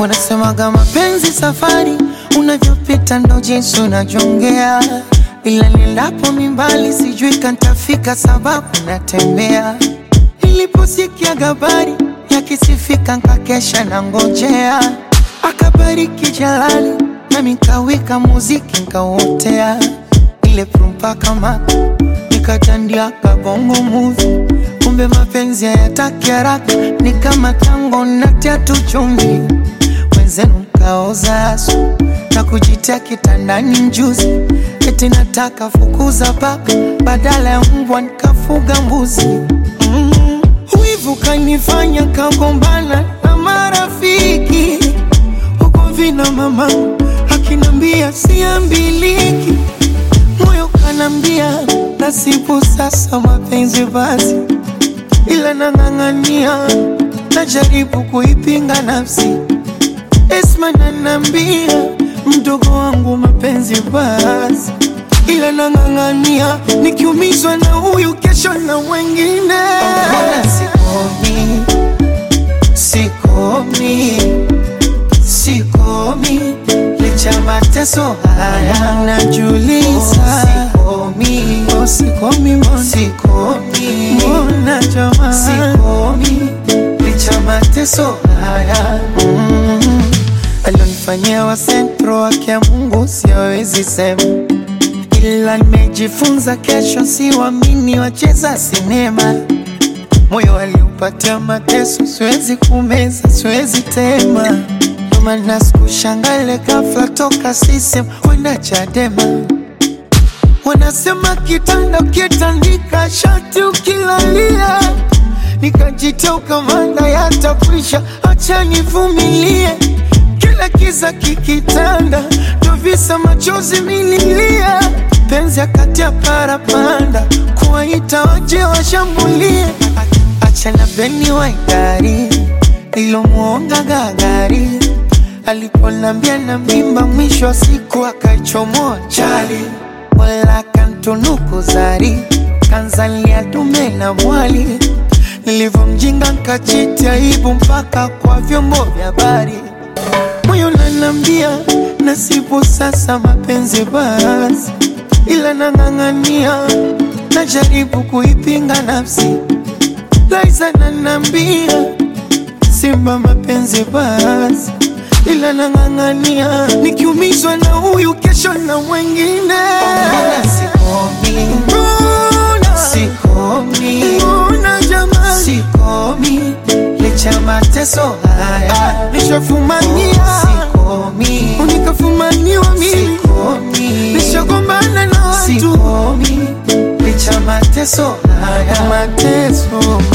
Wanasemaga mapenzi safari, unavyopita ndo jinsi unajongea. Ila nilapo mimbali sijui kantafika sababu natembea. Niliposikia habari yakisifika nkakesha na ngojea. Akabariki Jalali nami nkawika muziki nkauotea. Ile prumpa kama nikatandia kabongo movie. Kumbe mapenzi hayataki haraka, ni kama tango natia tu chumvi. Wenzenu mkaoza asu na kujitia kitandani mjuzi. Eti nataka fukuza paka, badala ya mbwa nikafuga mbuzi. Wivu kanifanya kagombana na marafiki. Huko vina mama akinambia siambiliki. Moyo kanambia nasibu sasa mapenzi basi. Ila nang'ang'ania, najaribu kuipinga nafsi. Esma nanambia mdogo wangu mapenzi basi. Ila nang'ang'ania, nikiumizwa na huyu kesho na mwengine. Mbona sikomi, sikomi, sikomi. Licha mateso haya najuliza. Sikomi, oh sikomi mbona, sikomi mbona jamaa. Sikomi, licha mateso haya. Alionifanyia wa sentro wake ya Mungu siwezi sema. Ila nimejifunza kesho siwamini wacheza sinema. Moyo aliupatia mateso siwezi kumeza, siwezi tema. Ndo maana sikushangale ghafla toka CCM kwenda Chadema. Wanasema kitanda ukitandika shati ukilalia. Nikajitia ukamanda yatakwisha, acha nivumilie. Kila kiza kikitanda, ndo visa machozi mililia. Penzi akatia parapanda, kuwaita waje washambulie. Acha na Beni Waigari, nilomuonga gagari. Aliponambia na mimba mwisho wa siku akaichomoa chali. Wala kantunuku zari, kanzalia dume na mwali. Nilivomjinga nkachiti aibu mpaka kwa vyombo vya habari. Moyo nanambia nasibu sasa mapenzi basi. Ila nang'ang'ania, najaribu kuipinga nafsi. Laiza nanambia simba mapenzi basi. Ila nang'ang'ania, nikiumizwa na huyu kesho na mwengine. Mbona sikomi, mbona sikomi, mbona jamaa. Sikomi, licha mateso haya nishafumania. Sikomi, unikafumaniwa mimi. Sikomi, nishagombana na watu. Sikomi, licha mateso haya mateso.